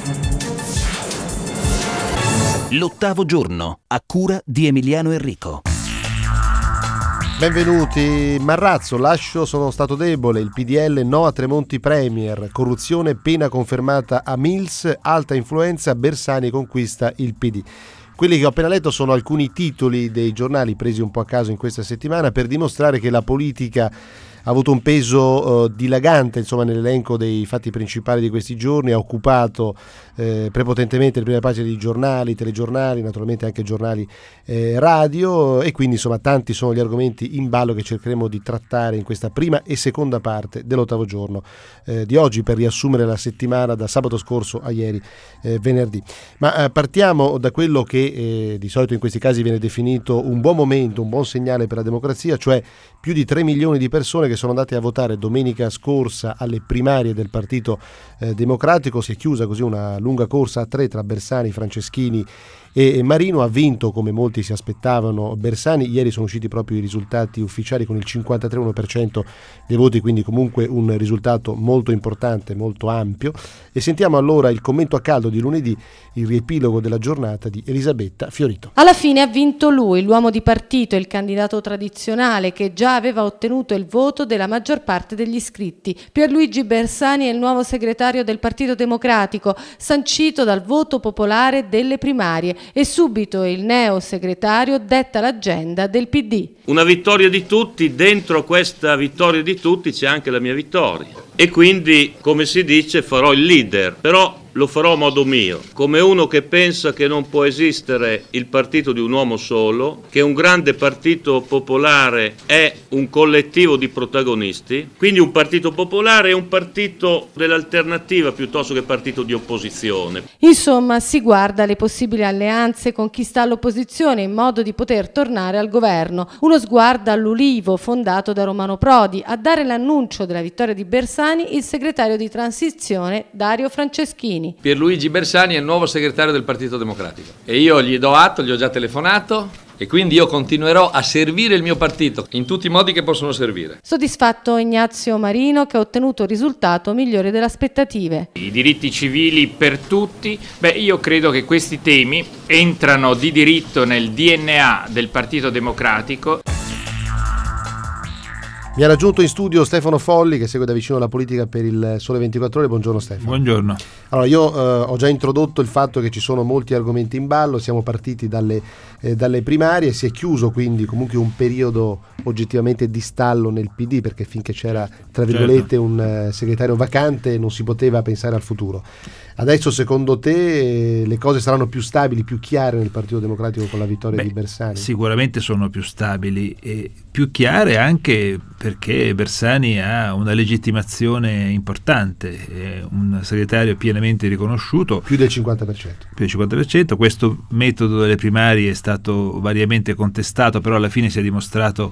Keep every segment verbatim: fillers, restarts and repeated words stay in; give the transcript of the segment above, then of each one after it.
L'ottavo giorno, a cura di Emiliano Enrico. Benvenuti. Marrazzo, lascio, sono stato debole, il P D L no a Tremonti Premier, corruzione pena confermata a Mills, alta influenza, Bersani conquista il P D. Quelli che ho appena letto sono alcuni titoli dei giornali presi un po' a caso in questa settimana per dimostrare che la politica ha avuto un peso uh, dilagante, insomma, nell'elenco dei fatti principali di questi giorni, ha occupato eh, prepotentemente le prime pagine di giornali, telegiornali, naturalmente anche giornali eh, radio, e quindi insomma tanti sono gli argomenti in ballo che cercheremo di trattare in questa prima e seconda parte dell'ottavo giorno eh, di oggi, per riassumere la settimana da sabato scorso a ieri eh, venerdì. Ma eh, partiamo da quello che eh, di solito in questi casi viene definito un buon momento, un buon segnale per la democrazia, cioè più di tre milioni di persone che sono andate a votare domenica scorsa alle primarie del Partito eh, Democratico. Si è chiusa così una lunga corsa a tre tra Bersani, Franceschini e Marino. Ha vinto, come molti si aspettavano, Bersani. Ieri sono usciti proprio i risultati ufficiali con il cinquantatré virgola uno per cento dei voti, quindi comunque un risultato molto importante, molto ampio. E sentiamo allora il commento a caldo di lunedì, il riepilogo della giornata di Elisabetta Fiorito. Alla fine ha vinto lui, l'uomo di partito, il candidato tradizionale che già aveva ottenuto il voto della maggior parte degli iscritti. Pierluigi Bersani è il nuovo segretario del Partito Democratico, sancito dal voto popolare delle primarie, e subito il neo segretario detta l'agenda del P D. Una vittoria di tutti, dentro questa vittoria di tutti c'è anche la mia vittoria. E quindi, come si dice, farò il leader, però lo farò a modo mio, come uno che pensa che non può esistere il partito di un uomo solo, che un grande partito popolare è un collettivo di protagonisti, quindi un partito popolare è un partito dell'alternativa piuttosto che partito di opposizione. Insomma, si guarda alle possibili alleanze con chi sta all'opposizione in modo di poter tornare al governo. Uno sguardo all'Ulivo fondato da Romano Prodi. A dare l'annuncio della vittoria di Bersani il segretario di transizione Dario Franceschini. Pierluigi Bersani è il nuovo segretario del Partito Democratico e io gli do atto, gli ho già telefonato e quindi io continuerò a servire il mio partito in tutti i modi che possono servire. Soddisfatto Ignazio Marino, che ha ottenuto il risultato migliore delle aspettative. I diritti civili per tutti, beh, io credo che questi temi entrano di diritto nel D N A del Partito Democratico. Mi ha raggiunto in studio Stefano Folli, che segue da vicino la politica per il Sole ventiquattro Ore. Buongiorno Stefano. Buongiorno. Allora, io eh, ho già introdotto il fatto che ci sono molti argomenti in ballo, siamo partiti dalle, eh, dalle primarie, si è chiuso quindi comunque un periodo oggettivamente di stallo nel P D, perché finché c'era, tra virgolette, certo, un eh, segretario vacante non si poteva pensare al futuro. Adesso secondo te eh, le cose saranno più stabili, più chiare nel Partito Democratico con la vittoria Beh, di Bersani? Sicuramente sono più stabili e più chiare anche perché Bersani ha una legittimazione importante, è un segretario pienamente riconosciuto. Più del cinquanta per cento. Più del cinquanta per cento. Questo metodo delle primarie è stato variamente contestato, però alla fine si è dimostrato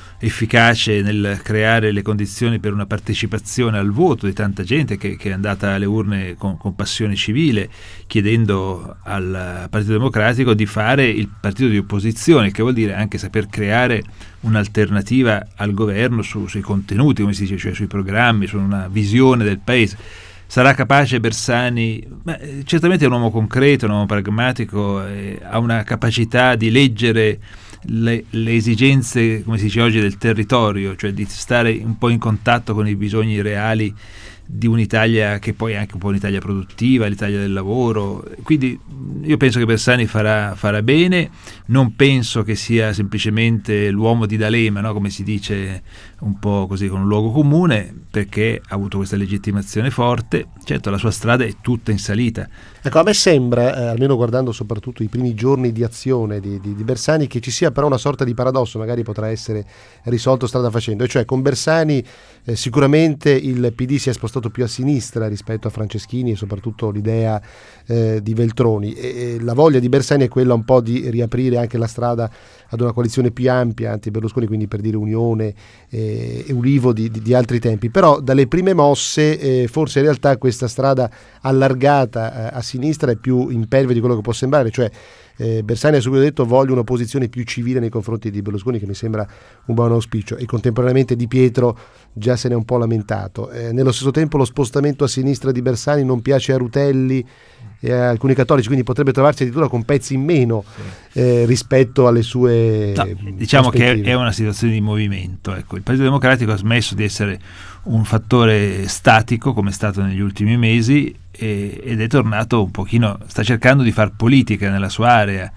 efficace nel creare le condizioni per una partecipazione al voto di tanta gente che, che è andata alle urne con, con passione civile, chiedendo al Partito Democratico di fare il partito di opposizione, che vuol dire anche saper creare un'alternativa al governo su, sui contenuti, come si dice, cioè sui programmi, su una visione del paese. Sarà capace Bersani? Beh, certamente è un uomo concreto, un uomo pragmatico, eh, ha una capacità di leggere Le, le esigenze, come si dice oggi, del territorio, cioè di stare un po' in contatto con i bisogni reali di un'Italia che poi è anche un po' un'Italia produttiva, l'Italia del lavoro. Quindi io penso che Bersani farà, farà bene, non penso che sia semplicemente l'uomo di D'Alema, no? Come si dice un po' così con un luogo comune, perché ha avuto questa legittimazione forte. Certo, la sua strada è tutta in salita. Ecco, a me sembra, eh, almeno guardando soprattutto i primi giorni di azione di, di, di Bersani, che ci sia però una sorta di paradosso, magari potrà essere risolto strada facendo, e cioè con Bersani eh, sicuramente il P D si è spostato più a sinistra rispetto a Franceschini e soprattutto l'idea eh, di Veltroni, e, e la voglia di Bersani è quella un po' di riaprire anche la strada ad una coalizione più ampia anti-Berlusconi, quindi per dire Unione eh, e Ulivo di, di, di altri tempi. Però dalle prime mosse eh, forse in realtà questa strada allargata eh, a sinistra è più impervia di quello che può sembrare, cioè eh, Bersani ha subito detto voglio una posizione più civile nei confronti di Berlusconi, che mi sembra un buon auspicio, e contemporaneamente Di Pietro già se ne è un po' lamentato. Eh, nello stesso tempo lo spostamento a sinistra di Bersani non piace a Rutelli e alcuni cattolici, quindi potrebbe trovarsi addirittura con pezzi in meno sì. eh, rispetto alle sue no, diciamo che è una situazione di movimento, ecco. Il Partito Democratico ha smesso di essere un fattore statico come è stato negli ultimi mesi e, ed è tornato un pochino, sta cercando di far politica nella sua area.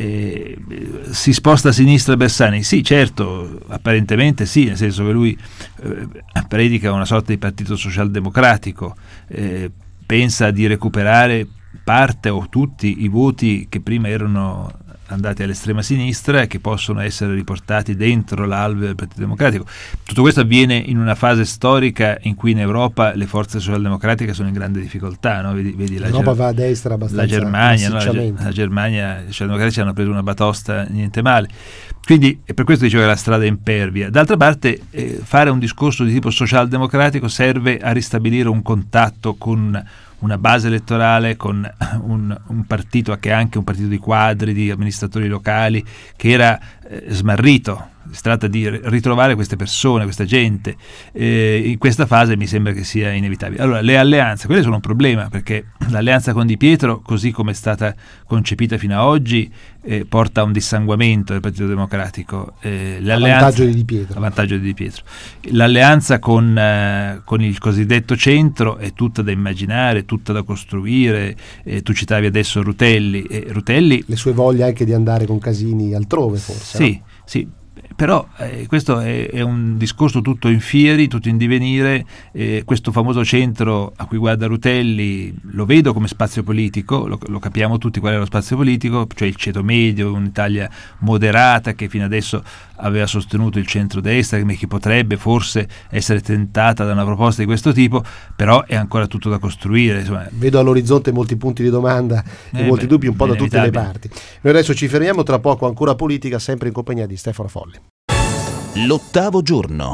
E, si sposta a sinistra Bersani? Sì, certo, apparentemente sì, nel senso che lui eh, predica una sorta di partito socialdemocratico, eh, pensa di recuperare parte o tutti i voti che prima erano andati all'estrema sinistra e che possono essere riportati dentro l'alveo del Partito Democratico. Tutto questo avviene in una fase storica in cui in Europa le forze socialdemocratiche sono in grande difficoltà, no? Vedi, vedi l'Europa la Ger- va a destra abbastanza la Germania, no? la, la Germania, i socialdemocratici hanno preso una batosta niente male. Quindi è per questo dicevo che la strada è impervia. D'altra parte eh, fare un discorso di tipo socialdemocratico serve a ristabilire un contatto con una base elettorale, con un, un partito che è anche un partito di quadri, di amministratori locali, che era eh, smarrito. Si tratta di ritrovare queste persone, questa gente. Eh, in questa fase mi sembra che sia inevitabile. Allora, le alleanze, quelle sono un problema, perché l'alleanza con Di Pietro, così come è stata concepita fino ad oggi, eh, porta a un dissanguamento del Partito Democratico. Eh, a vantaggio di Di Pietro. A vantaggio di Di Pietro. L'alleanza con, eh, con il cosiddetto centro è tutta da immaginare, tutta da costruire. Eh, tu citavi adesso Rutelli. Eh, Rutelli. Le sue voglie anche di andare con Casini altrove, forse. Sì, no? sì. Però eh, questo è, è un discorso tutto in fieri, tutto in divenire. Eh, questo famoso centro a cui guarda Rutelli lo vedo come spazio politico, lo, lo capiamo tutti qual è lo spazio politico, cioè il ceto medio, un'Italia moderata che fino adesso aveva sostenuto il centrodestra, che potrebbe forse essere tentata da una proposta di questo tipo, però è ancora tutto da costruire. Insomma. Vedo all'orizzonte molti punti di domanda e eh molti beh, dubbi un po' da tutte le parti. Noi adesso ci fermiamo, tra poco ancora politica, sempre in compagnia di Stefano Folli. L'ottavo giorno.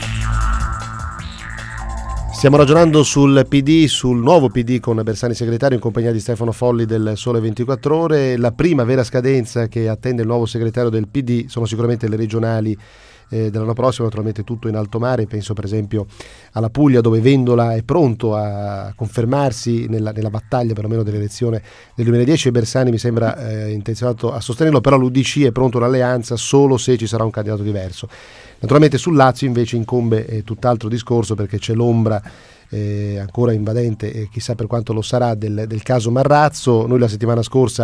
Stiamo ragionando sul P D, sul nuovo P D con Bersani segretario in compagnia di Stefano Folli del Sole ventiquattro Ore. La prima vera scadenza che attende il nuovo segretario del P D sono sicuramente le regionali eh, dell'anno prossimo, naturalmente tutto in alto mare. Penso per esempio alla Puglia, dove Vendola è pronto a confermarsi nella, nella battaglia perlomeno dell'elezione del duemiladieci e Bersani mi sembra eh, intenzionato a sostenerlo, però l'U D C è pronto all'alleanza solo se ci sarà un candidato diverso. Naturalmente sul Lazio invece incombe eh, tutt'altro discorso, perché c'è l'ombra eh, ancora invadente e chissà per quanto lo sarà del, del caso Marrazzo. Noi la settimana scorsa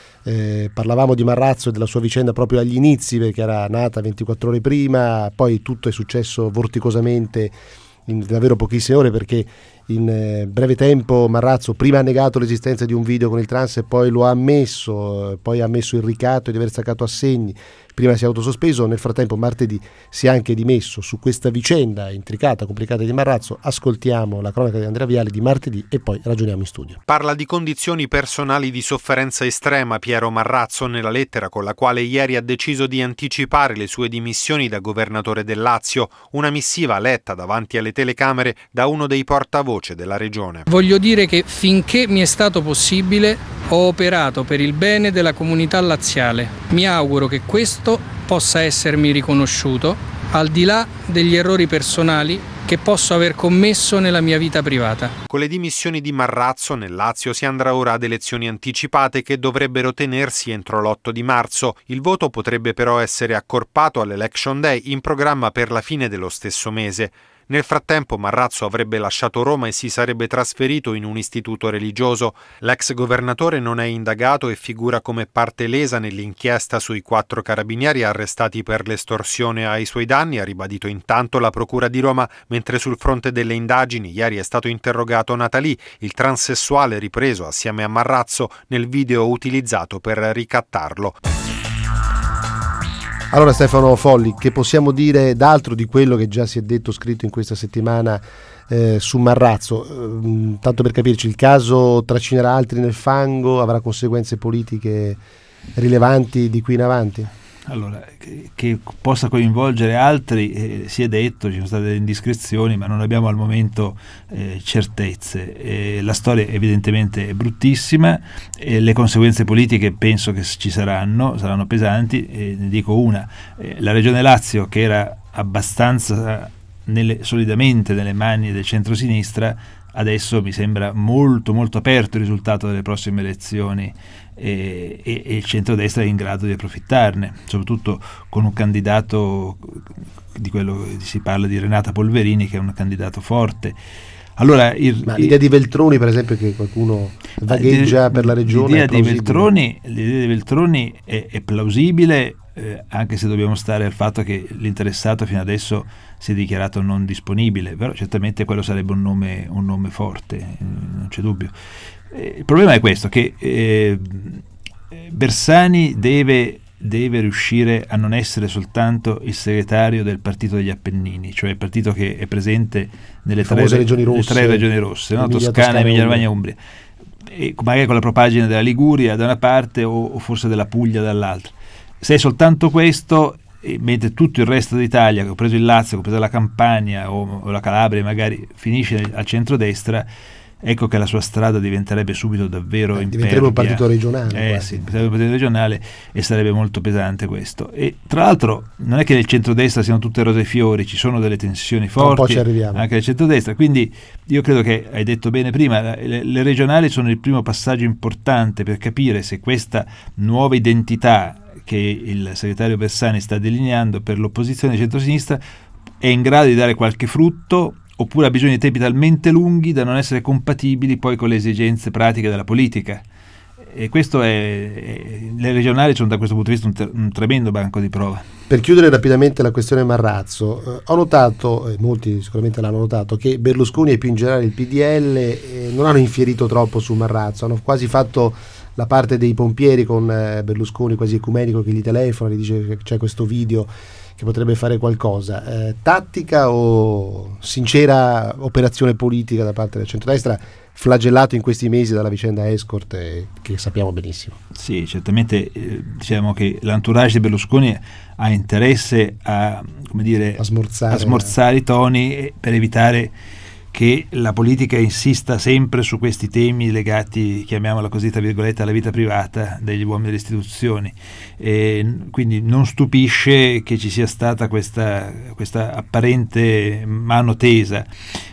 eh, parlavamo di Marrazzo e della sua vicenda proprio agli inizi, perché era nata ventiquattro ore prima, poi tutto è successo vorticosamente in davvero pochissime ore, perché in eh, breve tempo Marrazzo prima ha negato l'esistenza di un video con il trans e poi lo ha ammesso, poi ha ammesso il ricatto di aver staccato assegni, prima si è autosospeso, nel frattempo martedì si è anche dimesso. Su questa vicenda intricata, complicata di Marrazzo ascoltiamo la cronaca di Andrea Viali di martedì e poi ragioniamo in studio. Parla di condizioni personali di sofferenza estrema Piero Marrazzo nella lettera con la quale ieri ha deciso di anticipare le sue dimissioni da governatore del Lazio, una missiva letta davanti alle telecamere da uno dei portavoce della regione. Voglio dire che finché mi è stato possibile ho operato per il bene della comunità laziale. Mi auguro che questo possa essermi riconosciuto al di là degli errori personali che posso aver commesso nella mia vita privata. Con le dimissioni di Marrazzo nel Lazio si andrà ora ad elezioni anticipate che dovrebbero tenersi entro l'otto di marzo. Il voto potrebbe però essere accorpato all'Election Day in programma per la fine dello stesso mese. Nel frattempo Marrazzo avrebbe lasciato Roma e si sarebbe trasferito in un istituto religioso. L'ex governatore non è indagato e figura come parte lesa nell'inchiesta sui quattro carabinieri arrestati per l'estorsione ai suoi danni, ha ribadito intanto la Procura di Roma, mentre sul fronte delle indagini ieri è stato interrogato Nathalie, il transessuale ripreso assieme a Marrazzo nel video utilizzato per ricattarlo. Allora Stefano Folli, che possiamo dire d'altro di quello che già si è detto, scritto in questa settimana eh, su Marrazzo? Eh, tanto per capirci, il caso trascinerà altri nel fango, avrà conseguenze politiche rilevanti di qui in avanti? Allora, che, che possa coinvolgere altri, eh, si è detto, ci sono state delle indiscrezioni, ma non abbiamo al momento eh, certezze. Eh, la storia evidentemente è bruttissima, e le conseguenze politiche penso che ci saranno, saranno pesanti. Eh, ne dico una, eh, la Regione Lazio, che era abbastanza nelle, solidamente nelle mani del centrosinistra, adesso mi sembra molto molto aperto il risultato delle prossime elezioni e, e, e il centrodestra è in grado di approfittarne, soprattutto con un candidato di quello che si parla di Renata Polverini, che è un candidato forte. Allora, il, Ma l'idea di Veltroni, per esempio, che qualcuno vagheggia per la regione, l'idea di Veltroni, l'idea di Veltroni è, è plausibile, eh, anche se dobbiamo stare al fatto che l'interessato fino adesso si è dichiarato non disponibile, però certamente quello sarebbe un nome, un nome forte, eh, non c'è dubbio. Eh, il problema è questo, che eh, Bersani deve deve riuscire a non essere soltanto il segretario del partito degli Appennini, cioè il partito che è presente nelle tre regioni rosse, tre regioni rosse, no? Toscana, Toscana, Emilia Romagna e Umbria, e magari con la propaganda della Liguria da una parte o, o forse della Puglia dall'altra. Se è soltanto questo, e mentre tutto il resto d'Italia, compreso il Lazio, compreso la Campania o, o la Calabria, magari finisce al centrodestra, ecco che la sua strada diventerebbe subito davvero eh, impervia. Diventerebbe un partito regionale. Eh sì, diventerebbe un partito regionale e sarebbe molto pesante questo. E tra l'altro non è che nel centrodestra siano tutte rose e fiori, ci sono delle tensioni forti, un po' ci arriviamo. Anche nel centrodestra, quindi io credo che, hai detto bene prima, le, le regionali sono il primo passaggio importante per capire se questa nuova identità che il segretario Bersani sta delineando per l'opposizione centrosinistra è in grado di dare qualche frutto, oppure ha bisogno di tempi talmente lunghi da non essere compatibili poi con le esigenze pratiche della politica. E questo è, è le regionali sono da questo punto di vista un, ter, un tremendo banco di prova. Per chiudere rapidamente la questione Marrazzo, eh, ho notato, e molti sicuramente l'hanno notato, che Berlusconi e più in generale il P D L eh, non hanno infierito troppo su Marrazzo, hanno quasi fatto la parte dei pompieri con eh, Berlusconi quasi ecumenico che gli telefona, gli dice che c'è questo video che potrebbe fare qualcosa. Eh, tattica o sincera operazione politica da parte del centrodestra, flagellato in questi mesi dalla vicenda Escort, eh, che sappiamo benissimo? Sì, certamente eh, diciamo che l'entourage di Berlusconi ha interesse a, come dire, a smorzare, a smorzare i toni per evitare che la politica insista sempre su questi temi legati, chiamiamola così tra virgolette, alla vita privata degli uomini delle istituzioni. E quindi non stupisce che ci sia stata questa, questa apparente mano tesa.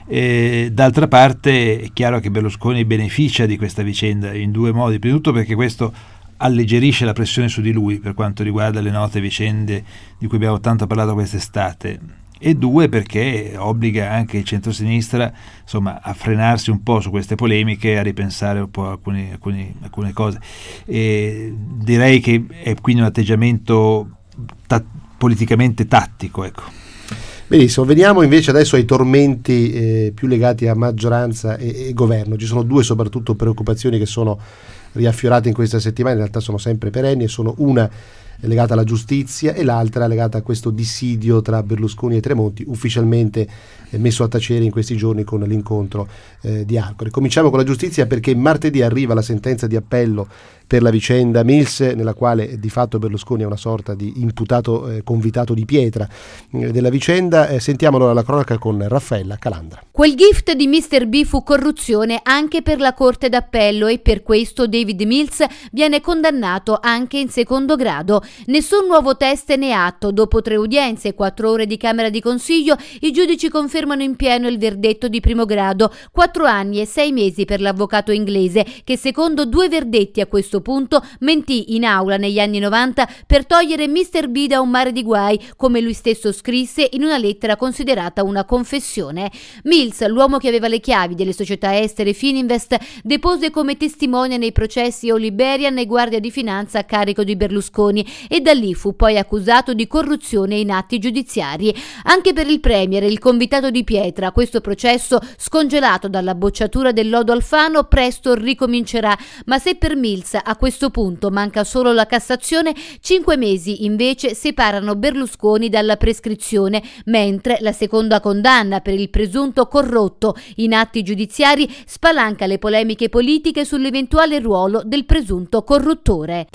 E d'altra parte è chiaro che Berlusconi beneficia di questa vicenda in due modi: prima di tutto perché questo alleggerisce la pressione su di lui per quanto riguarda le note vicende di cui abbiamo tanto parlato quest'estate, e due perché obbliga anche il centrosinistra, insomma, a frenarsi un po' su queste polemiche, a ripensare un po' alcuni, alcuni, alcune cose. E direi che è quindi un atteggiamento ta- politicamente tattico, ecco. Benissimo, veniamo invece adesso ai tormenti eh, più legati a maggioranza e, e governo. Ci sono due soprattutto preoccupazioni che sono riaffiorate in questa settimana, in realtà sono sempre perenni, e sono una legata alla giustizia e l'altra legata a questo dissidio tra Berlusconi e Tremonti, ufficialmente eh, messo a tacere in questi giorni con l'incontro eh, di Arcore. Cominciamo con la giustizia, perché martedì arriva la sentenza di appello per la vicenda Mills, nella quale eh, di fatto Berlusconi è una sorta di imputato eh, convitato di pietra eh, della vicenda. Eh, sentiamo allora la cronaca con Raffaella Calandra. Quel gift di mister B fu corruzione anche per la Corte d'Appello, e per questo David Mills viene condannato anche in secondo grado. Nessun nuovo test né atto. Dopo tre udienze e quattro ore di Camera di Consiglio, i giudici confermano in pieno il verdetto di primo grado: quattro anni e sei mesi per l'avvocato inglese, che secondo due verdetti a questo punto mentì in aula negli anni novanta per togliere mister B da un mare di guai, come lui stesso scrisse in una lettera considerata una confessione. Mills, l'uomo che aveva le chiavi delle società estere Fininvest, depose come testimone nei processi Oliberian e Guardia di Finanza a carico di Berlusconi, e da lì fu poi accusato di corruzione in atti giudiziari. Anche per il premier, il convitato di pietra, questo processo, scongelato dalla bocciatura del lodo Alfano, presto ricomincerà, ma se per Mills a questo punto manca solo la Cassazione, cinque mesi invece separano Berlusconi dalla prescrizione, mentre la seconda condanna per il presunto corrotto in atti giudiziari spalanca le polemiche politiche sull'eventuale ruolo del presunto corruttore.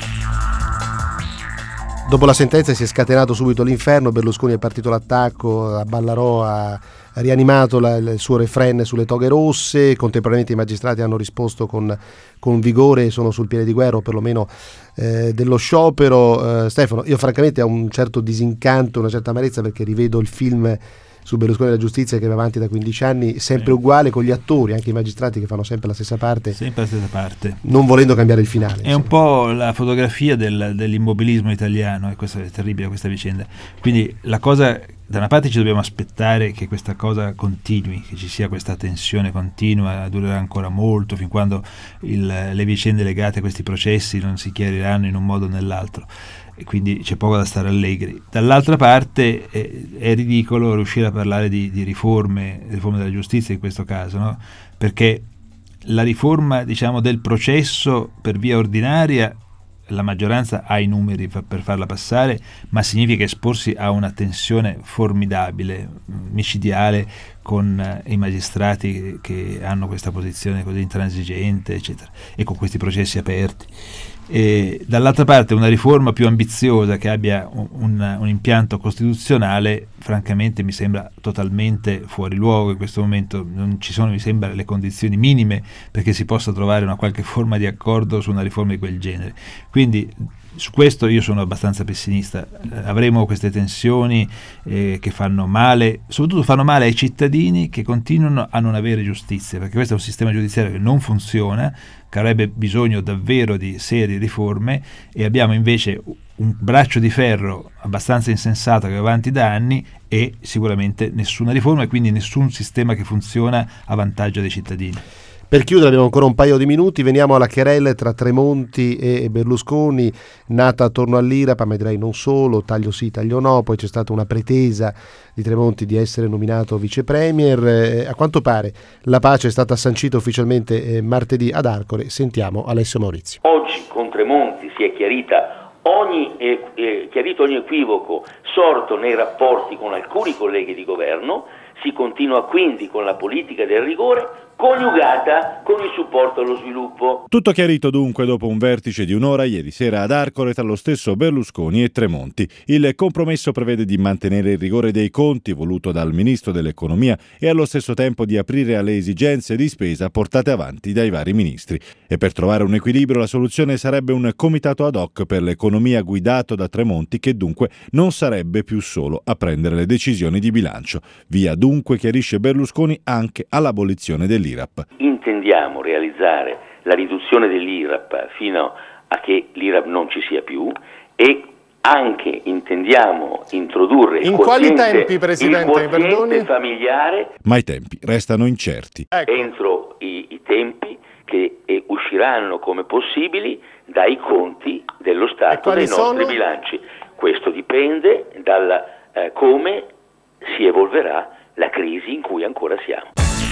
Dopo la sentenza si è scatenato subito l'inferno. Berlusconi è partito l'attacco, a Ballarò ha rianimato la, il suo refrain sulle toghe rosse, contemporaneamente i magistrati hanno risposto con, con vigore, sono sul piede di guerra, o perlomeno eh, dello sciopero. Eh, Stefano, io francamente ho un certo disincanto, una certa amarezza, perché rivedo il film su Berlusconi e la giustizia che va avanti da quindici anni, sempre sì. uguale, con gli attori, anche i magistrati che fanno sempre la stessa parte, sempre la stessa parte, non volendo cambiare il finale. È insomma. un po' la fotografia del, dell'immobilismo italiano, e questo è terribile, questa vicenda. Quindi la cosa, da una parte ci dobbiamo aspettare che questa cosa continui, che ci sia questa tensione continua, durerà ancora molto, fin quando il, le vicende legate a questi processi non si chiariranno in un modo o nell'altro, e quindi c'è poco da stare allegri. Dall'altra parte è, è ridicolo riuscire a parlare di, di riforme, riforme della giustizia in questo caso, no? Perché la riforma, diciamo, del processo per via ordinaria, la maggioranza ha i numeri fa, per farla passare, ma significa esporsi a una tensione formidabile, micidiale, con eh, i magistrati che, che hanno questa posizione così intransigente, eccetera, e con questi processi aperti. E dall'altra parte una riforma più ambiziosa che abbia un, un, un impianto costituzionale, francamente mi sembra totalmente fuori luogo in questo momento. Non ci sono, mi sembra, le condizioni minime perché si possa trovare una qualche forma di accordo su una riforma di quel genere. Quindi su questo io sono abbastanza pessimista. Eh, avremo queste tensioni eh, che fanno male, soprattutto fanno male ai cittadini che continuano a non avere giustizia, perché questo è un sistema giudiziario che non funziona, che avrebbe bisogno davvero di serie riforme, e abbiamo invece un braccio di ferro abbastanza insensato che va avanti da anni e sicuramente nessuna riforma, e quindi nessun sistema che funziona a vantaggio dei cittadini. Per chiudere abbiamo ancora un paio di minuti, veniamo alla querela tra Tremonti e Berlusconi, nata attorno all'I R A P, ma direi non solo, taglio sì, taglio no, poi c'è stata una pretesa di Tremonti di essere nominato vice premier. Eh, a quanto pare la pace è stata sancita ufficialmente eh, martedì ad Arcore. Sentiamo Alessio Maurizio. Oggi con Tremonti si è chiarita ogni, eh, eh, chiarito ogni equivoco sorto nei rapporti con alcuni colleghi di governo, si continua quindi con la politica del rigore coniugata con il supporto allo sviluppo. Tutto chiarito dunque dopo un vertice di un'ora ieri sera ad Arcore tra lo stesso Berlusconi e Tremonti. Il compromesso prevede di mantenere il rigore dei conti voluto dal ministro dell'economia e allo stesso tempo di aprire alle esigenze di spesa portate avanti dai vari ministri. E per trovare un equilibrio la soluzione sarebbe un comitato ad hoc per l'economia guidato da Tremonti, che dunque non sarebbe più solo a prendere le decisioni di bilancio. Via dunque, chiarisce Berlusconi, anche all'abolizione dell'I R A P. Intendiamo realizzare la riduzione dell'I R A P fino a che l'I R A P non ci sia più, e anche intendiamo introdurre il in quali tempi, Presidente, il quoziente familiare, ma i tempi restano incerti. Ecco. Entro i, i tempi che eh, usciranno come possibili dai conti dello Stato, dei nostri sono? bilanci. Questo dipende dal eh, come si evolverà la crisi in cui ancora siamo.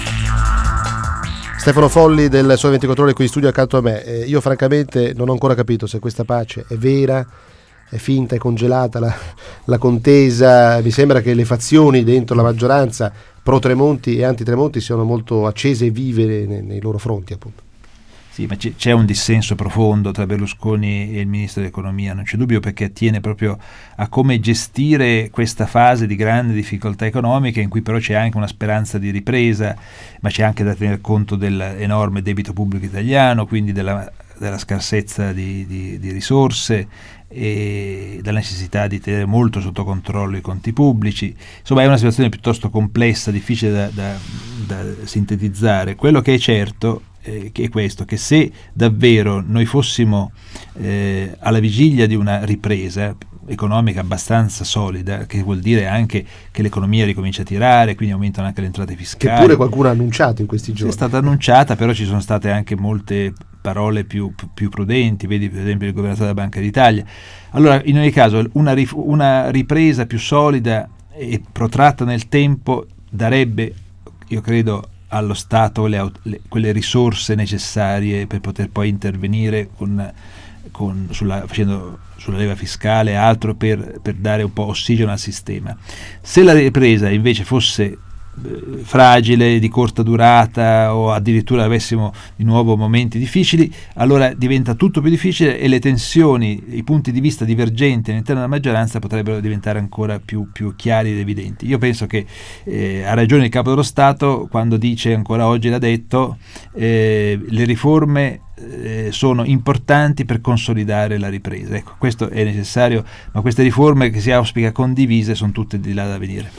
Stefano Folli del Sole ventiquattro Ore qui in studio accanto a me. Eh, io francamente non ho ancora capito se questa pace è vera, è finta, è congelata la, la contesa. Mi sembra che le fazioni dentro la maggioranza pro Tremonti e anti Tremonti siano molto accese e vive nei, nei loro fronti, appunto. Sì, ma c'è un dissenso profondo tra Berlusconi e il ministro dell'economia, non c'è dubbio, perché attiene proprio a come gestire questa fase di grande difficoltà economiche, in cui però c'è anche una speranza di ripresa, ma c'è anche da tener conto dell'enorme debito pubblico italiano, quindi della, della scarsezza di, di, di risorse e della necessità di tenere molto sotto controllo i conti pubblici. Insomma, è una situazione piuttosto complessa, difficile da, da, da sintetizzare. Quello che è certo eh, che è questo, che se davvero noi fossimo eh, alla vigilia di una ripresa economica abbastanza solida, che vuol dire anche che l'economia ricomincia a tirare, quindi aumentano anche le entrate fiscali, che pure qualcuno ha annunciato in questi giorni. È stata annunciata, però ci sono state anche molte parole più, più prudenti, vedi per esempio il governatore della Banca d'Italia. Allora, in ogni caso, una, rif- una ripresa più solida e protratta nel tempo darebbe, io credo, allo Stato le, le, quelle risorse necessarie per poter poi intervenire con, con, sulla, facendo sulla leva fiscale e altro per, per dare un po' ossigeno al sistema. Se la ripresa invece fosse fragile, di corta durata, o addirittura avessimo di nuovo momenti difficili, allora diventa tutto più difficile e le tensioni, i punti di vista divergenti all'interno della maggioranza potrebbero diventare ancora più, più chiari ed evidenti. Io penso che eh, ha ragione il Capo dello Stato quando dice, ancora oggi l'ha detto, eh, le riforme eh, sono importanti per consolidare la ripresa. Ecco, questo è necessario, ma queste riforme che si auspica condivise sono tutte di là da venire.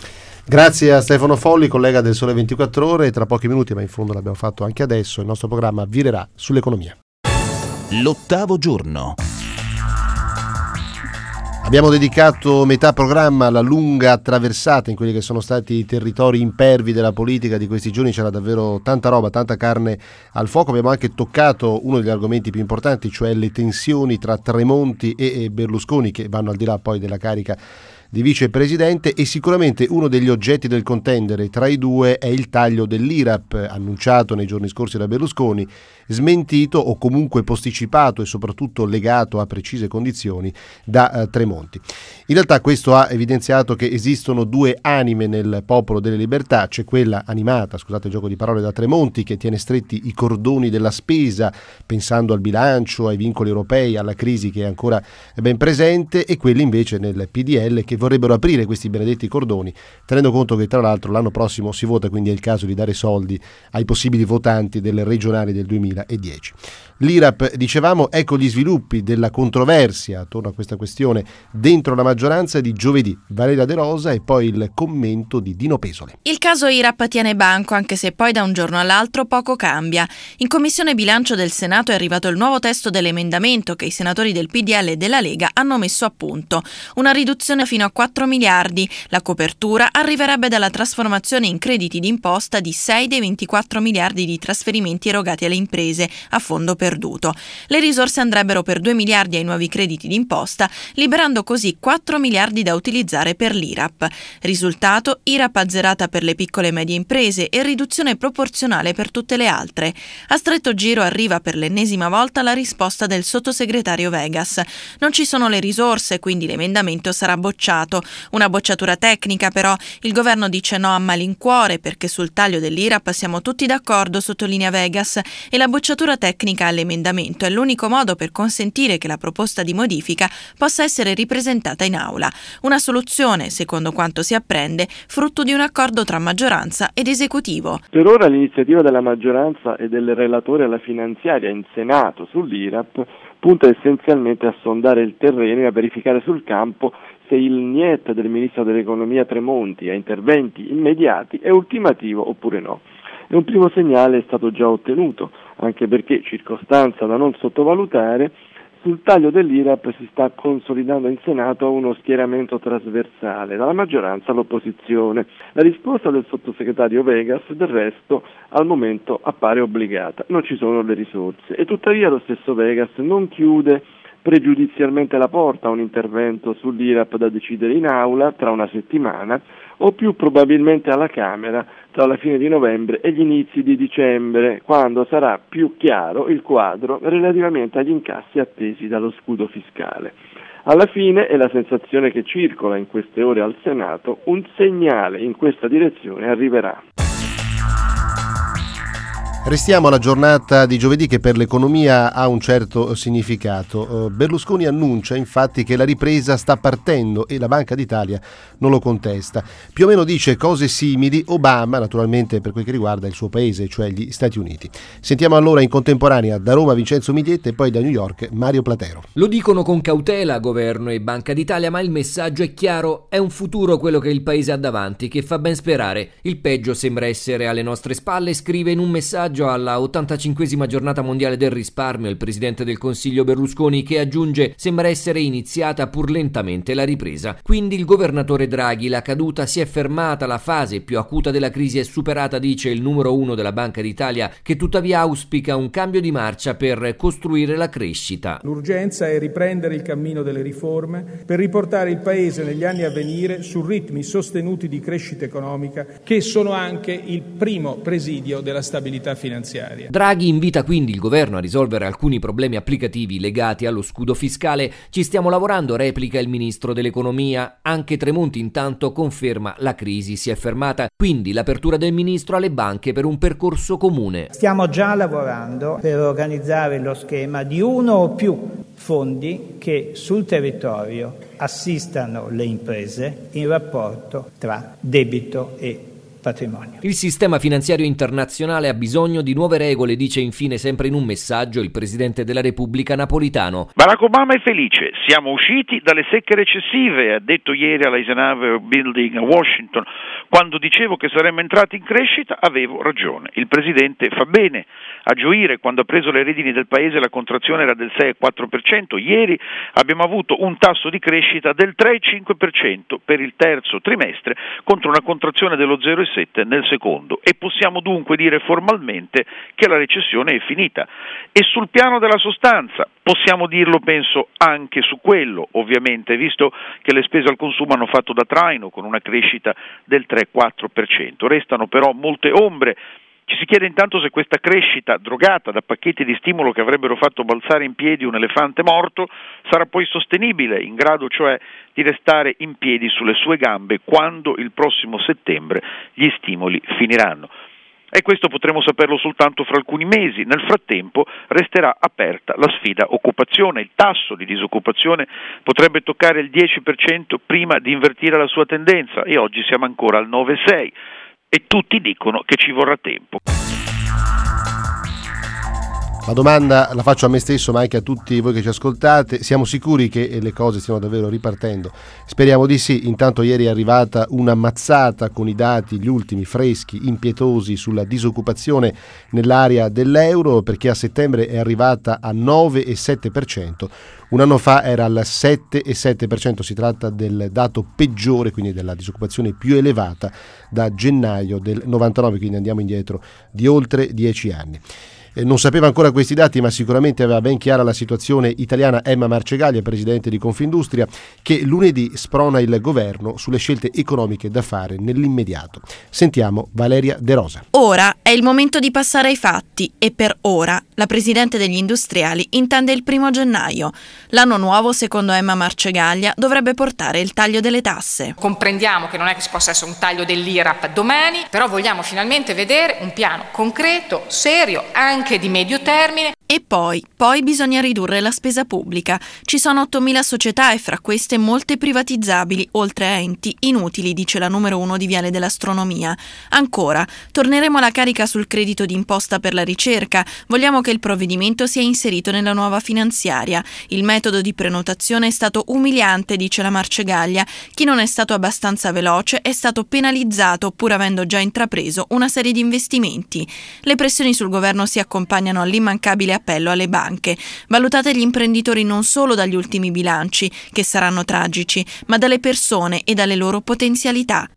Grazie a Stefano Folli, collega del Sole ventiquattro Ore. Tra pochi minuti, ma in fondo l'abbiamo fatto anche adesso, il nostro programma virerà sull'economia. L'ottavo giorno. Abbiamo dedicato metà programma alla lunga traversata in quelli che sono stati i territori impervi della politica di questi giorni. C'era davvero tanta roba, tanta carne al fuoco. Abbiamo anche toccato uno degli argomenti più importanti, cioè le tensioni tra Tremonti e Berlusconi, che vanno al di là poi della carica di vicepresidente, e sicuramente uno degli oggetti del contendere tra i due è il taglio dell'I R A P annunciato nei giorni scorsi da Berlusconi, smentito o comunque posticipato e soprattutto legato a precise condizioni da uh, Tremonti. In realtà questo ha evidenziato che esistono due anime nel Popolo delle Libertà. C'è quella animata, scusate il gioco di parole, da Tremonti, che tiene stretti i cordoni della spesa pensando al bilancio, ai vincoli europei, alla crisi che è ancora ben presente, e quelli invece nel P D L che vorrebbero aprire questi benedetti cordoni, tenendo conto che tra l'altro l'anno prossimo si vota, quindi è il caso di dare soldi ai possibili votanti delle regionali del duemiladieci. L'I R A P, dicevamo, ecco gli sviluppi della controversia attorno a questa questione dentro la maggioranza di giovedì. Valeria De Rosa e poi il commento di Dino Pesole. Il caso I R A P tiene banco, anche se poi da un giorno all'altro poco cambia. In Commissione Bilancio del Senato è arrivato il nuovo testo dell'emendamento che i senatori del P D L e della Lega hanno messo a punto. Una riduzione fino a quattro miliardi. La copertura arriverebbe dalla trasformazione in crediti d'imposta di sei dei ventiquattro miliardi di trasferimenti erogati alle imprese a fondo perduto. Le risorse andrebbero per due miliardi ai nuovi crediti d'imposta, liberando così quattro miliardi da utilizzare per l'I R A P. Risultato: I R A P azzerata per le piccole e medie imprese e riduzione proporzionale per tutte le altre. A stretto giro arriva per l'ennesima volta la risposta del sottosegretario Vegas. Non ci sono le risorse, quindi l'emendamento sarà bocciato. Una bocciatura tecnica, però. Il governo dice no a malincuore perché sul taglio dell'I R A P siamo tutti d'accordo, sottolinea Vegas, e la bocciatura tecnica all'emendamento è l'unico modo per consentire che la proposta di modifica possa essere ripresentata in aula. Una soluzione, secondo quanto si apprende, frutto di un accordo tra maggioranza ed esecutivo. Per ora l'iniziativa della maggioranza e del relatore alla finanziaria in Senato sull'I R A P punta essenzialmente a sondare il terreno e a verificare sul campo se il niet del ministro dell'economia Tremonti a interventi immediati è ultimativo oppure no. E un primo segnale è stato già ottenuto, anche perché, circostanza da non sottovalutare, sul taglio dell'I R A P si sta consolidando in Senato uno schieramento trasversale, dalla maggioranza all'opposizione. La risposta del sottosegretario Vegas, del resto, al momento appare obbligata. Non ci sono le risorse e tuttavia lo stesso Vegas non chiude pregiudizialmente la porta a un intervento sull'I R A P da decidere in aula tra una settimana o più probabilmente alla Camera tra la fine di novembre e gli inizi di dicembre, quando sarà più chiaro il quadro relativamente agli incassi attesi dallo scudo fiscale. Alla fine, è la sensazione che circola in queste ore al Senato, un segnale in questa direzione arriverà. Restiamo alla giornata di giovedì che per l'economia ha un certo significato. Berlusconi annuncia infatti che la ripresa sta partendo e la Banca d'Italia non lo contesta. Più o meno dice cose simili Obama, naturalmente per quel che riguarda il suo paese, cioè gli Stati Uniti. Sentiamo allora in contemporanea da Roma Vincenzo Miglietta e poi da New York Mario Platero. Lo dicono con cautela governo e Banca d'Italia, ma il messaggio è chiaro: è un futuro quello che il paese ha davanti, che fa ben sperare. Il peggio sembra essere alle nostre spalle, scrive in un messaggio alla ottantacinquesima giornata mondiale del risparmio il presidente del Consiglio Berlusconi, che aggiunge: sembra essere iniziata pur lentamente la ripresa. Quindi il governatore Draghi: la caduta si è fermata, la fase più acuta della crisi è superata, dice il numero uno della Banca d'Italia, che tuttavia auspica un cambio di marcia per costruire la crescita. L'urgenza è riprendere il cammino delle riforme per riportare il paese negli anni a venire su ritmi sostenuti di crescita economica, che sono anche il primo presidio della stabilità finanziaria. Draghi invita quindi il governo a risolvere alcuni problemi applicativi legati allo scudo fiscale. Ci stiamo lavorando, replica il ministro dell'economia. Anche Tremonti intanto conferma: la crisi si è fermata, quindi l'apertura del ministro alle banche per un percorso comune. Stiamo già lavorando per organizzare lo schema di uno o più fondi che sul territorio assistano le imprese in rapporto tra debito e patrimonio. Il sistema finanziario internazionale ha bisogno di nuove regole, dice infine sempre in un messaggio il Presidente della Repubblica Napolitano. Barack Obama è felice, siamo usciti dalle secche recessive, ha detto ieri all'Eisenhower Building a Washington. Quando dicevo che saremmo entrati in crescita avevo ragione. Il Presidente fa bene a gioire. Quando ha preso le redini del Paese la contrazione era del sei virgola quattro per cento, ieri abbiamo avuto un tasso di crescita del tre virgola cinque per cento per il terzo trimestre contro una contrazione dello zero virgola sette nel secondo, e possiamo dunque dire formalmente che la recessione è finita. E sul piano della sostanza possiamo dirlo, penso, anche su quello, ovviamente, visto che le spese al consumo hanno fatto da traino con una crescita del tre virgola quattro per cento. Restano però molte ombre. Ci si chiede intanto se questa crescita, drogata da pacchetti di stimolo che avrebbero fatto balzare in piedi un elefante morto, sarà poi sostenibile, in grado cioè di restare in piedi sulle sue gambe quando il prossimo settembre gli stimoli finiranno. E questo potremo saperlo soltanto fra alcuni mesi. Nel frattempo resterà aperta la sfida occupazione. Il tasso di disoccupazione potrebbe toccare il dieci per cento prima di invertire la sua tendenza, e oggi siamo ancora al nove virgola sei per cento. E tutti dicono che ci vorrà tempo. La domanda la faccio a me stesso, ma anche a tutti voi che ci ascoltate: siamo sicuri che le cose stiano davvero ripartendo? Speriamo di sì. Intanto ieri è arrivata una mazzata con i dati, gli ultimi freschi, impietosi sulla disoccupazione nell'area dell'euro, perché a settembre è arrivata a nove virgola sette per cento. Un anno fa era al sette virgola sette per cento, si tratta del dato peggiore, quindi della disoccupazione più elevata da gennaio del novantanove, quindi andiamo indietro di oltre dieci anni. Non sapeva ancora questi dati, ma sicuramente aveva ben chiara la situazione italiana Emma Marcegaglia, presidente di Confindustria, che lunedì sprona il governo sulle scelte economiche da fare nell'immediato. Sentiamo Valeria De Rosa. Ora è il momento di passare ai fatti, e per ora la presidente degli industriali intende il primo gennaio. L'anno nuovo, secondo Emma Marcegaglia, dovrebbe portare il taglio delle tasse. Comprendiamo che non è che ci possa essere un taglio dell'I R A P domani, però vogliamo finalmente vedere un piano concreto, serio, anche anche di medio termine. E poi, poi bisogna ridurre la spesa pubblica. Ci sono ottomila società e fra queste molte privatizzabili, oltre a enti inutili, dice la numero uno di Viale dell'Astronomia. Ancora, torneremo alla carica sul credito d'imposta per la ricerca. Vogliamo che il provvedimento sia inserito nella nuova finanziaria. Il metodo di prenotazione è stato umiliante, dice la Marcegaglia. Chi non è stato abbastanza veloce è stato penalizzato, pur avendo già intrapreso una serie di investimenti. Le pressioni sul governo si accompagnano all'immancabile appello alle banche. Valutate gli imprenditori non solo dagli ultimi bilanci, che saranno tragici, ma dalle persone e dalle loro potenzialità.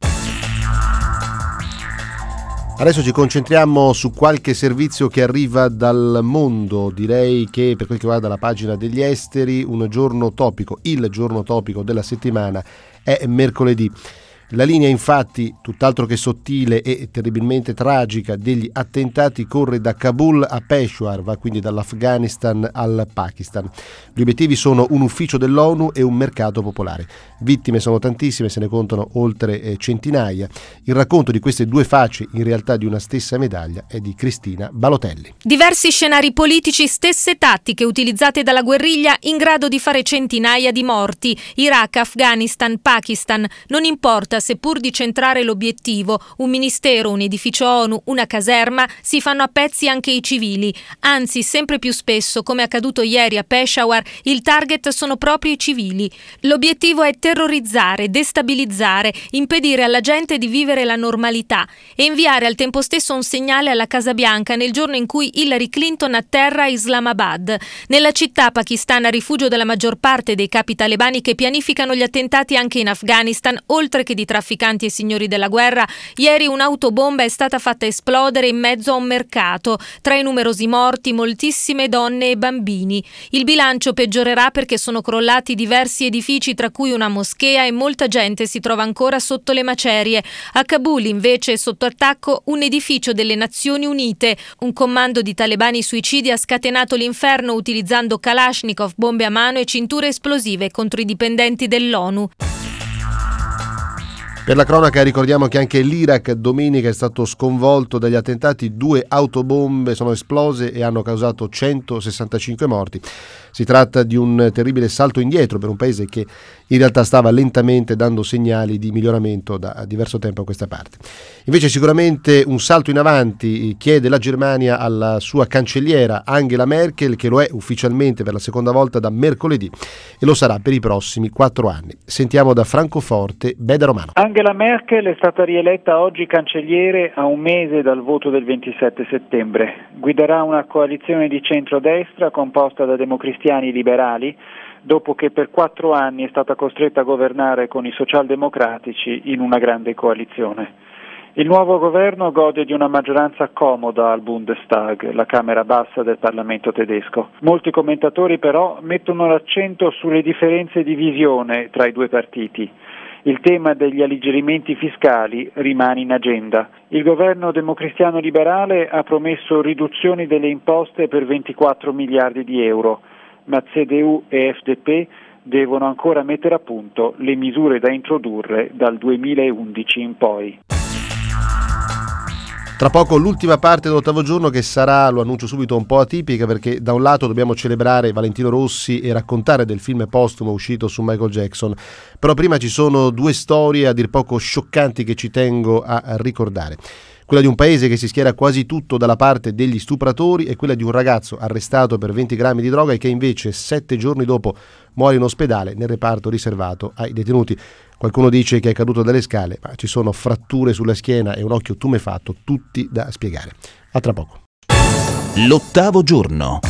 Adesso ci concentriamo su qualche servizio che arriva dal mondo. Direi che per quel che riguarda la pagina degli esteri, un giorno topico, il giorno topico della settimana è mercoledì. La linea infatti, tutt'altro che sottile e terribilmente tragica, degli attentati corre da Kabul a Peshawar, va quindi dall'Afghanistan al Pakistan. Gli obiettivi sono un ufficio dell'ONU e un mercato popolare. Vittime sono tantissime, se ne contano oltre eh, centinaia. Il racconto di queste due facce, in realtà di una stessa medaglia, è di Cristina Balotelli. Diversi scenari politici, stesse tattiche utilizzate dalla guerriglia in grado di fare centinaia di morti. Iraq, Afghanistan, Pakistan, non importa. Seppur di centrare l'obiettivo, un ministero, un edificio ONU, una caserma, si fanno a pezzi anche i civili. Anzi, sempre più spesso, come accaduto ieri a Peshawar, il target sono proprio i civili. L'obiettivo è terrorizzare, destabilizzare, impedire alla gente di vivere la normalità e inviare al tempo stesso un segnale alla Casa Bianca nel giorno in cui Hillary Clinton atterra a Islamabad. Nella città pakistana, rifugio della maggior parte dei capi talebani che pianificano gli attentati anche in Afghanistan, oltre che di trafficanti e signori della guerra, ieri un'autobomba è stata fatta esplodere in mezzo a un mercato. Tra i numerosi morti, moltissime donne e bambini. Il bilancio peggiorerà perché sono crollati diversi edifici, tra cui una moschea, e molta gente si trova ancora sotto le macerie. A Kabul, invece, è sotto attacco un edificio delle Nazioni Unite. Un comando di talebani suicidi ha scatenato l'inferno utilizzando Kalashnikov, bombe a mano e cinture esplosive contro i dipendenti dell'ONU. Per la cronaca ricordiamo che anche l'Iraq domenica è stato sconvolto dagli attentati, due autobombe sono esplose e hanno causato centosessantacinque morti. Si tratta di un terribile salto indietro per un paese che in realtà stava lentamente dando segnali di miglioramento da diverso tempo a questa parte. Invece sicuramente un salto in avanti chiede la Germania alla sua cancelliera Angela Merkel, che lo è ufficialmente per la seconda volta da mercoledì e lo sarà per i prossimi quattro anni. Sentiamo da Francoforte Beda Romano. Angela Merkel è stata rieletta oggi cancelliere a un mese dal voto del ventisette settembre. Guiderà una coalizione di centrodestra composta da democristiani liberali, dopo che per quattro anni è stata costretta a governare con i socialdemocratici in una grande coalizione. Il nuovo governo gode di una maggioranza comoda al Bundestag, la Camera bassa del Parlamento tedesco. Molti commentatori però mettono l'accento sulle differenze di visione tra i due partiti. Il tema degli alleggerimenti fiscali rimane in agenda. Il governo democristiano liberale ha promesso riduzioni delle imposte per ventiquattro miliardi di euro, ma C D U e F D P devono ancora mettere a punto le misure da introdurre dal duemilaundici in poi. Tra poco l'ultima parte dell'ottavo giorno, che sarà, lo annuncio subito, un po' atipica, perché da un lato dobbiamo celebrare Valentino Rossi e raccontare del film postumo uscito su Michael Jackson, però prima ci sono due storie a dir poco scioccanti che ci tengo a ricordare. Quella di un paese che si schiera quasi tutto dalla parte degli stupratori e quella di un ragazzo arrestato per venti grammi di droga e che invece sette giorni dopo muore in ospedale nel reparto riservato ai detenuti. Qualcuno dice che è caduto dalle scale, ma ci sono fratture sulla schiena e un occhio tumefatto, tutti da spiegare. A tra poco. L'ottavo giorno.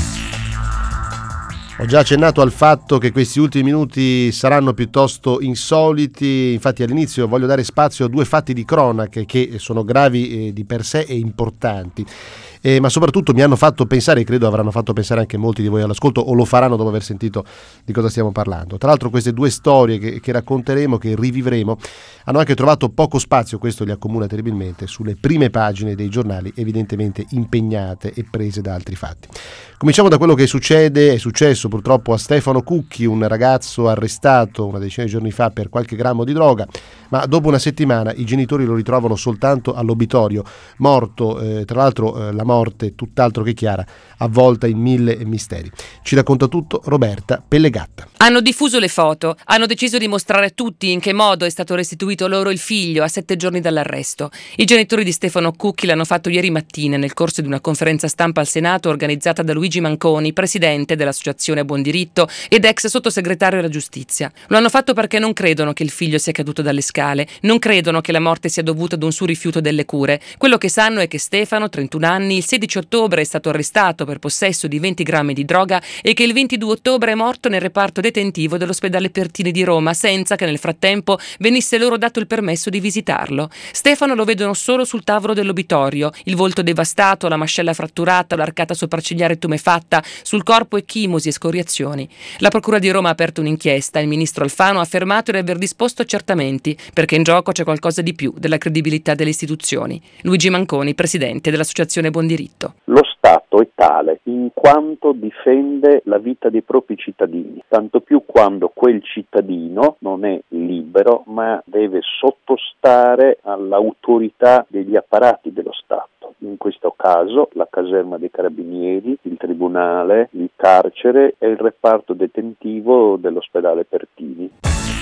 Ho già accennato al fatto che questi ultimi minuti saranno piuttosto insoliti, infatti all'inizio voglio dare spazio a due fatti di cronaca che sono gravi eh, di per sé e importanti. Eh, ma soprattutto mi hanno fatto pensare, e credo avranno fatto pensare anche molti di voi all'ascolto, o lo faranno dopo aver sentito di cosa stiamo parlando. Tra l'altro queste due storie che, che racconteremo, che rivivremo, hanno anche trovato poco spazio, questo li accomuna terribilmente, sulle prime pagine dei giornali, evidentemente impegnate e prese da altri fatti. Cominciamo da quello che succede, è successo purtroppo a Stefano Cucchi, un ragazzo arrestato una decina di giorni fa per qualche grammo di droga, ma dopo una settimana i genitori lo ritrovano soltanto all'obitorio, morto, eh, tra l'altro eh, la morte tutt'altro che chiara, avvolta in mille misteri. Ci racconta tutto Roberta Pellegatta. Hanno diffuso le foto, hanno deciso di mostrare a tutti in che modo è stato restituito loro il figlio a sette giorni dall'arresto. I genitori di Stefano Cucchi l'hanno fatto ieri mattina nel corso di una conferenza stampa al Senato organizzata da Luigi Manconi, presidente dell'associazione Buon Diritto ed ex sottosegretario alla giustizia. Lo hanno fatto perché non credono che il figlio sia caduto dalle scale, non credono che la morte sia dovuta ad un suo rifiuto delle cure. Quello che sanno è che Stefano, trentuno anni, il sedici ottobre è stato arrestato per possesso di venti grammi di droga e che il ventidue ottobre è morto nel reparto detentivo dell'ospedale Pertini di Roma senza che nel frattempo venisse loro dato il permesso di visitarlo. Stefano lo vedono solo sul tavolo dell'obitorio, il volto devastato, la mascella fratturata, l'arcata sopraccigliare tumefatta, sul corpo ecchimosi e scoriazioni. La procura di Roma ha aperto un'inchiesta, il ministro Alfano ha affermato di aver disposto accertamenti perché in gioco c'è qualcosa di più della credibilità delle istituzioni. Luigi Manconi, presidente dell'associazione Buon Diritto. Lo Stato è tale in quanto difende la vita dei propri cittadini, tanto più quando quel cittadino non è libero ma deve sottostare all'autorità degli apparati dello Stato. In questo caso la caserma dei carabinieri, il tribunale, il carcere e il reparto detentivo dell'ospedale Pertini.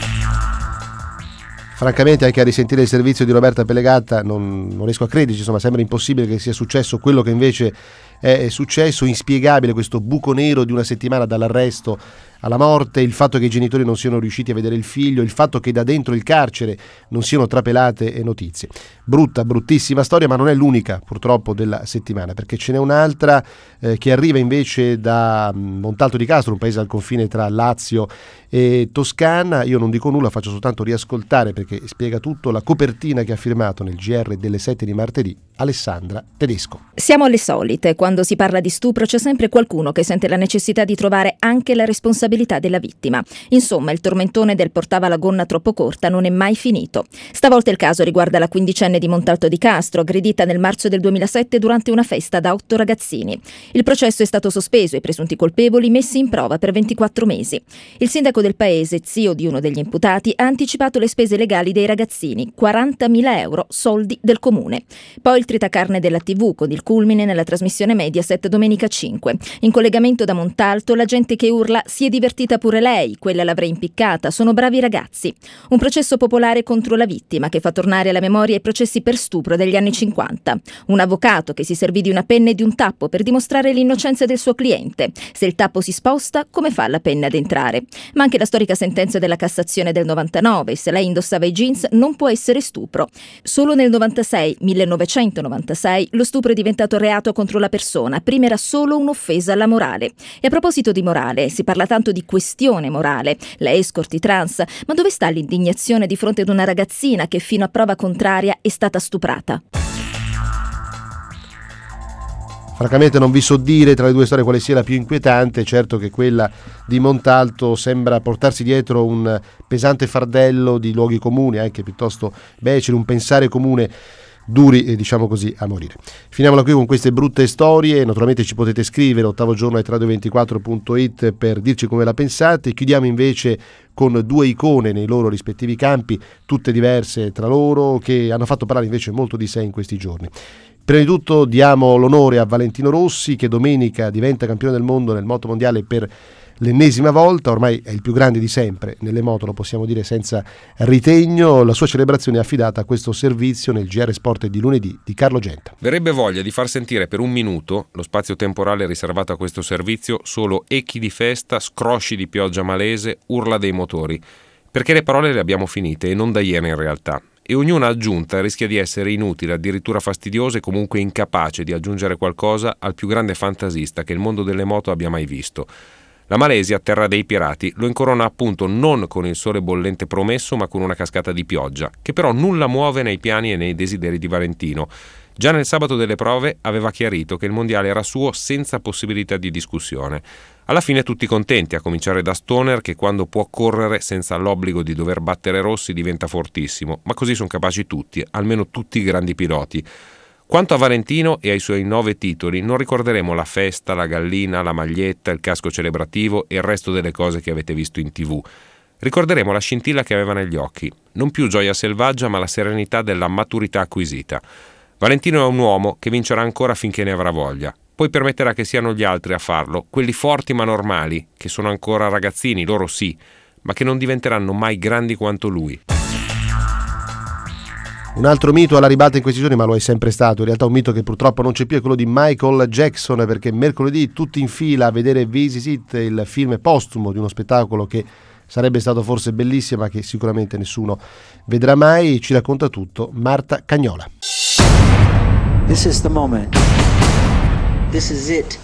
Francamente anche a risentire il servizio di Roberta Pellegatta non, non riesco a crederci, insomma sembra impossibile che sia successo quello che invece è successo, inspiegabile questo buco nero di una settimana dall'arresto alla morte, il fatto che i genitori non siano riusciti a vedere il figlio, il fatto che da dentro il carcere non siano trapelate notizie. Brutta, bruttissima storia, ma non è l'unica purtroppo della settimana, perché ce n'è un'altra eh, che arriva invece da Montalto di Castro, un paese al confine tra Lazio e Toscana. Io non dico nulla, faccio soltanto riascoltare perché spiega tutto la copertina che ha firmato nel G R delle sette di martedì Alessandra Tedesco. Siamo alle solite, quando si parla di stupro c'è sempre qualcuno che sente la necessità di trovare anche la responsabilità della vittima. Insomma, il tormentone del portava la gonna troppo corta non è mai finito. Stavolta il caso riguarda la quindicenne di Montalto di Castro, aggredita nel marzo del duemilasette durante una festa da otto ragazzini. Il processo è stato sospeso e i presunti colpevoli messi in prova per ventiquattro mesi. Il sindaco del paese, zio di uno degli imputati, ha anticipato le spese legali dei ragazzini, quarantamila euro, soldi del comune. Poi il tritacarne della tivù con il culmine nella trasmissione Mediaset domenica cinque. In collegamento da Montalto la gente che urla "si è divertita pure lei, quella l'avrei impiccata, sono bravi ragazzi". Un processo popolare contro la vittima che fa tornare alla memoria i processi per stupro degli anni cinquanta. Un avvocato che si servì di una penna e di un tappo per dimostrare l'innocenza del suo cliente. Se il tappo si sposta, come fa la penna ad entrare? Ma anche la storica sentenza della Cassazione del novantanove, se lei indossava i jeans non può essere stupro. Solo nel novantasei, millenovecentonovantasei, lo stupro è diventato reato contro la persona, prima era solo un'offesa alla morale. E a proposito di morale, si parla tanto di questione morale, la escort, i trans, ma dove sta l'indignazione di fronte ad una ragazzina che fino a prova contraria è stata stuprata? Francamente non vi so dire tra le due storie quale sia la più inquietante. Certo che quella di Montalto sembra portarsi dietro un pesante fardello di luoghi comuni, anche piuttosto beceri, un pensare comune duri, eh, diciamo così, a morire. Finiamola qui con queste brutte storie. Naturalmente ci potete scrivere ottavo giorno at radio ventiquattro punto it per dirci come la pensate. Chiudiamo invece con due icone nei loro rispettivi campi, tutte diverse tra loro, che hanno fatto parlare invece molto di sé in questi giorni. Prima di tutto diamo l'onore a Valentino Rossi, che domenica diventa campione del mondo nel moto mondiale per l'ennesima volta. Ormai è il più grande di sempre nelle moto, lo possiamo dire senza ritegno. La sua celebrazione è affidata a questo servizio nel G R Sport di lunedì di Carlo Genta. Verrebbe voglia di far sentire per un minuto, lo spazio temporale riservato a questo servizio, solo echi di festa, scrosci di pioggia malese, urla dei motori, perché le parole le abbiamo finite, e non da ieri in realtà. E ognuna aggiunta rischia di essere inutile, addirittura fastidiosa e comunque incapace di aggiungere qualcosa al più grande fantasista che il mondo delle moto abbia mai visto. La Malesia, terra dei pirati, lo incorona appunto non con il sole bollente promesso, ma con una cascata di pioggia, che però nulla muove nei piani e nei desideri di Valentino. Già nel sabato delle prove aveva chiarito che il mondiale era suo senza possibilità di discussione. Alla fine tutti contenti, a cominciare da Stoner, che quando può correre senza l'obbligo di dover battere Rossi diventa fortissimo, ma così sono capaci tutti, almeno tutti i grandi piloti. Quanto a Valentino e ai suoi nove titoli, non ricorderemo la festa, la gallina, la maglietta, il casco celebrativo e il resto delle cose che avete visto in tivù. Ricorderemo la scintilla che aveva negli occhi, non più gioia selvaggia ma la serenità della maturità acquisita. Valentino è un uomo che vincerà ancora finché ne avrà voglia. Poi permetterà che siano gli altri a farlo, quelli forti ma normali, che sono ancora ragazzini, loro sì, ma che non diventeranno mai grandi quanto lui. Un altro mito alla ribalta in questi giorni, ma lo è sempre stato, in realtà un mito che purtroppo non c'è più, è quello di Michael Jackson, perché mercoledì tutti in fila a vedere This Is It, il film postumo di uno spettacolo che sarebbe stato forse bellissimo, ma che sicuramente nessuno vedrà mai. Ci racconta tutto Marta Cagnola. This is the moment. This is it.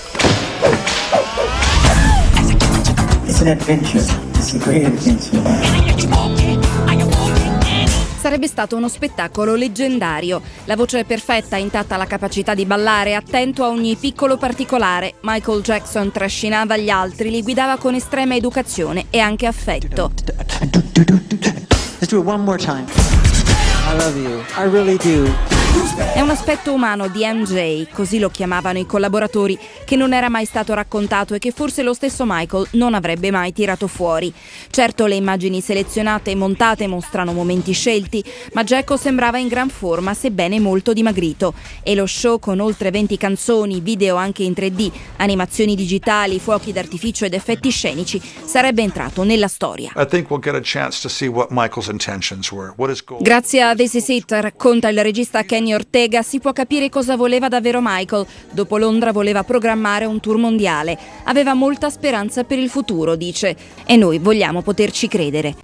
It's an adventure. It's a great adventure. Sarebbe stato uno spettacolo leggendario. La voce perfetta, intatta la capacità di ballare, attento a ogni piccolo particolare. Michael Jackson trascinava gli altri, li guidava con estrema educazione e anche affetto. Let's do it one more time. I love you. I really do. È un aspetto umano di M J, così lo chiamavano i collaboratori, che non era mai stato raccontato e che forse lo stesso Michael non avrebbe mai tirato fuori. Certo, le immagini selezionate e montate mostrano momenti scelti, ma Jacko sembrava in gran forma, sebbene molto dimagrito. E lo show, con oltre venti canzoni, video anche in tre D, animazioni digitali, fuochi d'artificio ed effetti scenici, sarebbe entrato nella storia. I think we'll get a chance to see what Michael's intentions were. What his goal. Grazie a This Is It, racconta il regista Kenny Ortega, si può capire cosa voleva davvero Michael. Dopo Londra voleva programmare un tour mondiale. Aveva molta speranza per il futuro, dice, e noi vogliamo poterci credere.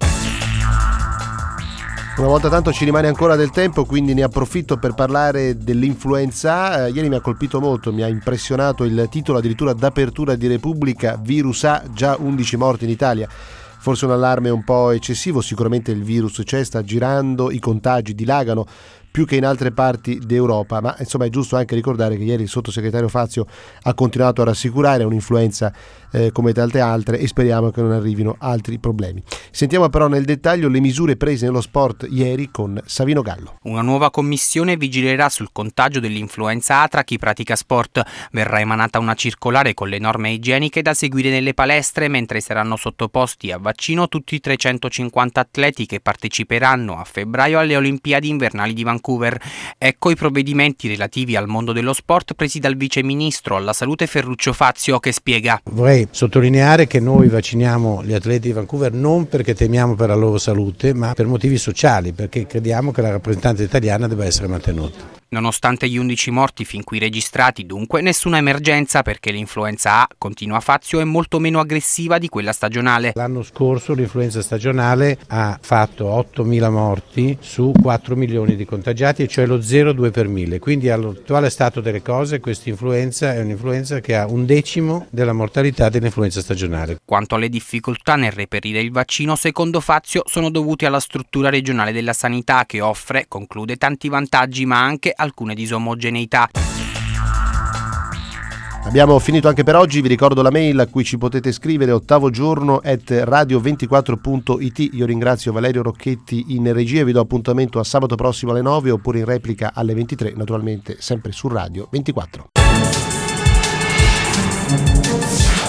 Una volta tanto ci rimane ancora del tempo, quindi ne approfitto per parlare dell'influenza A. Eh, ieri mi ha colpito molto, mi ha impressionato il titolo addirittura d'apertura di Repubblica: virus A, già undici morti in Italia. Forse un allarme un po' eccessivo, sicuramente il virus c'è, sta girando, i contagi dilagano, più che in altre parti d'Europa, ma insomma è giusto anche ricordare che ieri il sottosegretario Fazio ha continuato a rassicurare, è un'influenza eh, come tante altre e speriamo che non arrivino altri problemi. Sentiamo però nel dettaglio le misure prese nello sport ieri con Savino Gallo. Una nuova commissione vigilerà sul contagio dell'influenza A tra chi pratica sport. Verrà emanata una circolare con le norme igieniche da seguire nelle palestre, mentre saranno sottoposti a vaccino tutti i trecentocinquanta atleti che parteciperanno a febbraio alle Olimpiadi invernali di Vancouver. Ecco i provvedimenti relativi al mondo dello sport presi dal vice ministro alla salute Ferruccio Fazio, che spiega: vorrei sottolineare che noi vacciniamo gli atleti di Vancouver non perché temiamo per la loro salute, ma per motivi sociali, perché crediamo che la rappresentanza italiana debba essere mantenuta. Nonostante gli undici morti fin qui registrati, dunque, nessuna emergenza, perché l'influenza A, continua Fazio, è molto meno aggressiva di quella stagionale. L'anno scorso l'influenza stagionale ha fatto ottomila morti su quattro milioni di contagiati, cioè lo zero virgola due per mille. Quindi all'attuale stato delle cose questa influenza è un'influenza che ha un decimo della mortalità dell'influenza stagionale. Quanto alle difficoltà nel reperire il vaccino, secondo Fazio sono dovute alla struttura regionale della sanità, che offre, conclude, tanti vantaggi ma anche alcune disomogeneità. Abbiamo finito anche per oggi, vi ricordo la mail a cui ci potete scrivere, ottavo giorno at radio ventiquattro punto it. Io ringrazio Valerio Rocchetti in regia e vi do appuntamento a sabato prossimo alle nove oppure in replica alle ventitré, naturalmente sempre su Radio ventiquattro.